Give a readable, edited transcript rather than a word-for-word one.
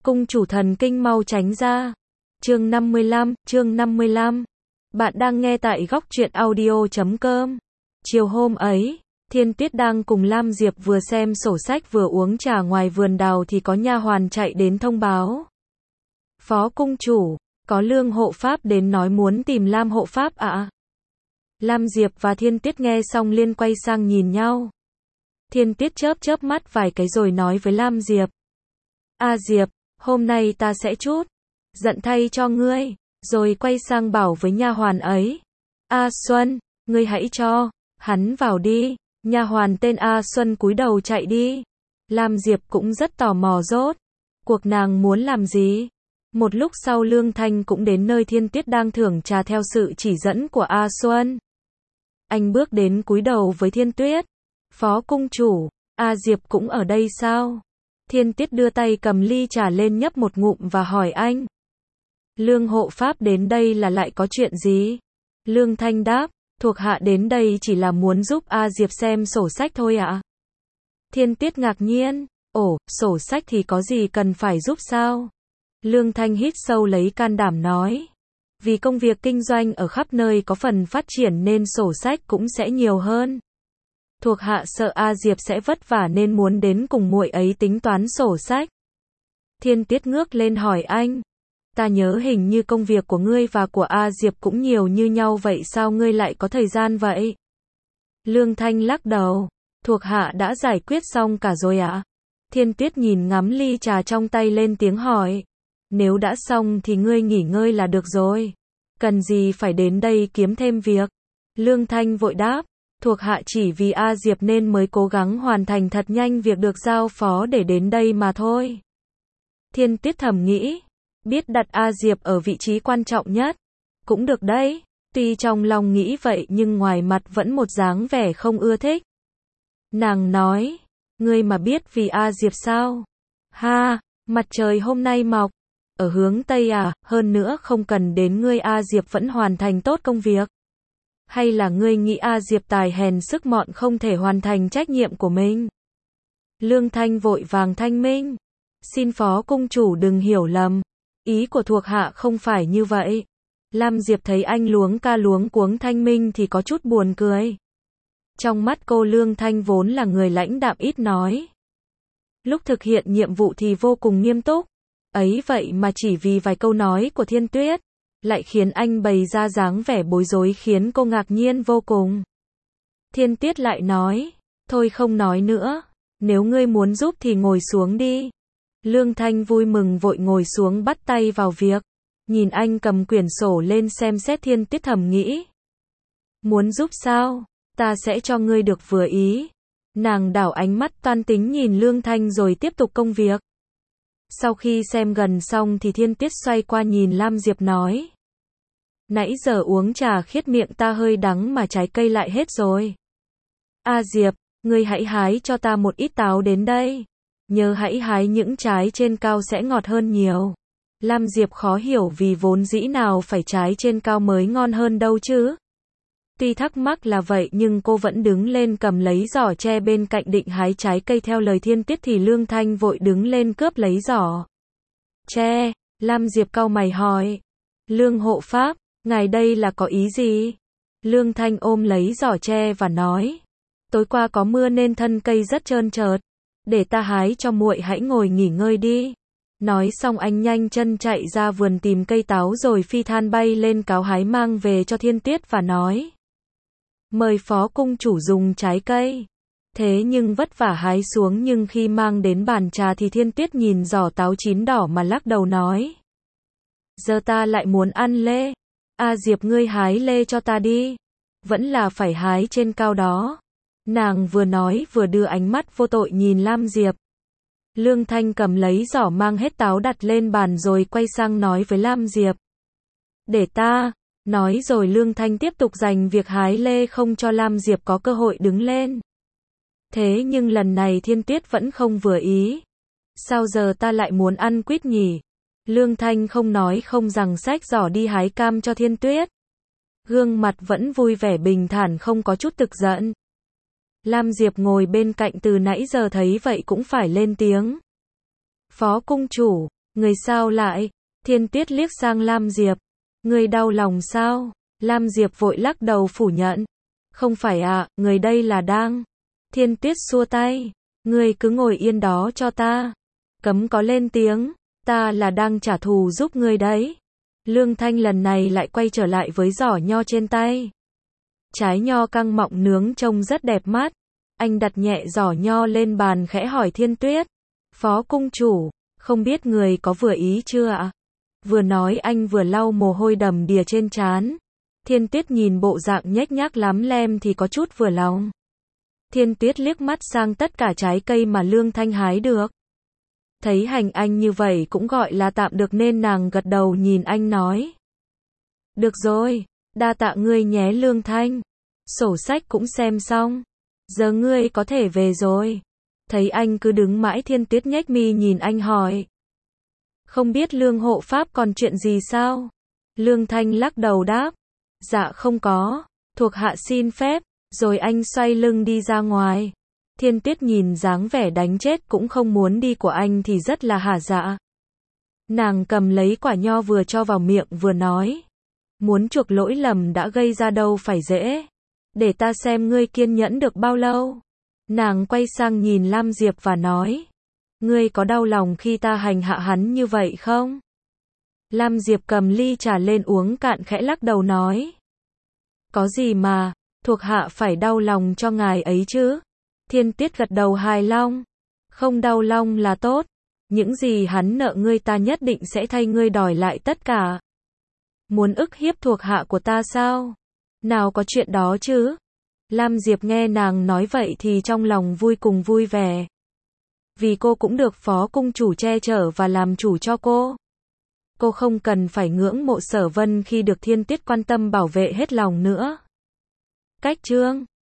Cung chủ thần kinh mau tránh ra. Chương 55. Bạn đang nghe tại góc truyện audio.com. Chiều hôm ấy, Thiên Tuyết đang cùng Lam Diệp vừa xem sổ sách vừa uống trà ngoài vườn đào thì có nha hoàn chạy đến thông báo. Phó cung chủ, có Lương hộ pháp đến nói muốn tìm Lam hộ pháp ạ. Lam Diệp và Thiên Tuyết nghe xong liên quay sang nhìn nhau. Thiên Tuyết chớp mắt vài cái rồi nói với Lam Diệp. Diệp, hôm nay ta sẽ chút giận thay cho ngươi, rồi quay sang bảo với nha hoàn ấy. Xuân, ngươi hãy cho hắn vào đi. Nha hoàn tên Xuân cúi đầu chạy đi. Lam Diệp cũng rất tò mò rốt cuộc nàng muốn làm gì. Một lúc sau Lương Thanh cũng đến nơi Thiên Tuyết đang thưởng trà theo sự chỉ dẫn của Xuân. Anh bước đến cúi đầu với Thiên Tuyết. Phó cung chủ, Diệp cũng ở đây sao? Thiên Tuyết đưa tay cầm ly trà lên nhấp một ngụm và hỏi anh. Lương hộ pháp đến đây là lại có chuyện gì? Lương Thanh đáp, thuộc hạ đến đây chỉ là muốn giúp Diệp xem sổ sách thôi ạ. Thiên Tuyết ngạc nhiên, sổ sách thì có gì cần phải giúp sao? Lương Thanh hít sâu lấy can đảm nói. Vì công việc kinh doanh ở khắp nơi có phần phát triển nên sổ sách cũng sẽ nhiều hơn. Thuộc hạ sợ Diệp sẽ vất vả nên muốn đến cùng muội ấy tính toán sổ sách. Thiên Tuyết ngước lên hỏi anh. Ta nhớ hình như công việc của ngươi và của Diệp cũng nhiều như nhau vậy sao ngươi lại có thời gian vậy? Lương Thanh lắc đầu. Thuộc hạ đã giải quyết xong cả rồi ạ. Thiên Tuyết nhìn ngắm ly trà trong tay lên tiếng hỏi. Nếu đã xong thì ngươi nghỉ ngơi là được rồi. Cần gì phải đến đây kiếm thêm việc? Lương Thanh vội đáp. Thuộc hạ chỉ vì Diệp nên mới cố gắng hoàn thành thật nhanh việc được giao phó để đến đây mà thôi. Thiên Tuyết thầm nghĩ. Biết đặt Diệp ở vị trí quan trọng nhất. Cũng được đấy. Tuy trong lòng nghĩ vậy nhưng ngoài mặt vẫn một dáng vẻ không ưa thích. Nàng nói. Ngươi mà biết vì Diệp sao? Mặt trời hôm nay mọc ở hướng Tây hơn nữa không cần đến ngươi Diệp vẫn hoàn thành tốt công việc. Hay là ngươi nghĩ Diệp tài hèn sức mọn không thể hoàn thành trách nhiệm của mình? Lương Thanh vội vàng thanh minh. Xin phó cung chủ đừng hiểu lầm. Ý của thuộc hạ không phải như vậy. Lam Diệp thấy anh luống ca luống cuống thanh minh thì có chút buồn cười. Trong mắt cô Lương Thanh vốn là người lãnh đạm ít nói. Lúc thực hiện nhiệm vụ thì vô cùng nghiêm túc. Ấy vậy mà chỉ vì vài câu nói của Thiên Tuyết, lại khiến anh bày ra dáng vẻ bối rối khiến cô ngạc nhiên vô cùng. Thiên Tuyết lại nói, thôi không nói nữa, nếu ngươi muốn giúp thì ngồi xuống đi. Lương Thanh vui mừng vội ngồi xuống bắt tay vào việc, nhìn anh cầm quyển sổ lên xem xét. Thiên Tuyết thầm nghĩ. Muốn giúp sao? Ta sẽ cho ngươi được vừa ý. Nàng đảo ánh mắt toan tính nhìn Lương Thanh rồi tiếp tục công việc. Sau khi xem gần xong thì Thiên Tuyết xoay qua nhìn Lam Diệp nói. Nãy giờ uống trà khiết miệng ta hơi đắng mà trái cây lại hết rồi. Diệp, ngươi hãy hái cho ta một ít táo đến đây. Nhớ hãy hái những trái trên cao sẽ ngọt hơn nhiều. Lam Diệp khó hiểu vì vốn dĩ nào phải trái trên cao mới ngon hơn đâu chứ. Tuy thắc mắc là vậy nhưng cô vẫn đứng lên cầm lấy giỏ tre bên cạnh định hái trái cây theo lời Thiên Tuyết thì Lương Thanh vội đứng lên cướp lấy giỏ tre. Lam Diệp cau mày hỏi. Lương hộ pháp, ngài đây là có ý gì? Lương Thanh ôm lấy giỏ tre và nói. Tối qua có mưa nên thân cây rất trơn trượt. Để ta hái cho muội, hãy ngồi nghỉ ngơi đi. Nói xong anh nhanh chân chạy ra vườn tìm cây táo rồi phi than bay lên cáo hái mang về cho Thiên Tuyết và nói. Mời phó cung chủ dùng trái cây. Thế nhưng vất vả hái xuống nhưng khi mang đến bàn trà thì Thiên Tuyết nhìn giỏ táo chín đỏ mà lắc đầu nói. Giờ ta lại muốn ăn lê. Diệp ngươi hái lê cho ta đi. Vẫn là phải hái trên cao đó. Nàng vừa nói vừa đưa ánh mắt vô tội nhìn Lam Diệp. Lương Thanh cầm lấy giỏ mang hết táo đặt lên bàn rồi quay sang nói với Lam Diệp. Để ta. Nói rồi Lương Thanh tiếp tục giành việc hái lê không cho Lam Diệp có cơ hội đứng lên. Thế nhưng lần này Thiên Tuyết vẫn không vừa ý. Sao giờ ta lại muốn ăn quýt nhỉ? Lương Thanh không nói không rằng xách giỏ đi hái cam cho Thiên Tuyết. Gương mặt vẫn vui vẻ bình thản không có chút tức giận. Lam Diệp ngồi bên cạnh từ nãy giờ thấy vậy cũng phải lên tiếng. Phó cung chủ, Người sao lại? Thiên Tuyết liếc sang Lam Diệp. Người đau lòng sao? Lam Diệp vội lắc đầu phủ nhận. Không phải ạ, người đây là đang. Thiên Tuyết xua tay. Người cứ ngồi yên đó cho ta. Cấm có lên tiếng. Ta là đang trả thù giúp người đấy. Lương Thanh lần này lại quay trở lại với giỏ nho trên tay. Trái nho căng mọng nướng trông rất đẹp mắt. Anh đặt nhẹ giỏ nho lên bàn khẽ hỏi Thiên Tuyết. Phó cung chủ, không biết người có vừa ý chưa ạ? Vừa nói anh vừa lau mồ hôi đầm đìa trên trán. Thiên Tuyết nhìn bộ dạng nhếch nhác lắm lem thì có chút vừa lòng. Thiên Tuyết liếc mắt sang tất cả trái cây mà Lương Thanh hái được. Thấy hành anh như vậy cũng gọi là tạm được nên nàng gật đầu nhìn anh nói. Được rồi, đa tạ ngươi nhé Lương Thanh. Sổ sách cũng xem xong. Giờ ngươi có thể về rồi. Thấy anh cứ đứng mãi Thiên Tuyết nhếch mi nhìn anh hỏi. Không biết Lương hộ pháp còn chuyện gì sao? Lương Thanh lắc đầu đáp. Dạ không có, thuộc hạ xin phép, rồi anh xoay lưng đi ra ngoài. Thiên Tuyết nhìn dáng vẻ đánh chết cũng không muốn đi của anh thì rất là hả dạ. Nàng cầm lấy quả nho vừa cho vào miệng vừa nói. Muốn chuộc lỗi lầm đã gây ra đâu phải dễ. Để ta xem ngươi kiên nhẫn được bao lâu. Nàng quay sang nhìn Lam Diệp và nói. Ngươi có đau lòng khi ta hành hạ hắn như vậy không? Lam Diệp cầm ly trà lên uống cạn khẽ lắc đầu nói. Có gì mà, thuộc hạ phải đau lòng cho ngài ấy chứ? Thiên Tuyết gật đầu hài lòng. Không đau lòng là tốt. Những gì hắn nợ ngươi ta nhất định sẽ thay ngươi đòi lại tất cả. Muốn ức hiếp thuộc hạ của ta sao? Nào có chuyện đó chứ? Lam Diệp nghe nàng nói vậy thì trong lòng vui cùng vui vẻ. Vì cô cũng được phó cung chủ che chở và làm chủ cho cô. Cô không cần phải ngưỡng mộ Sở Vân khi được Thiên Tuyết quan tâm bảo vệ hết lòng nữa. Cách chương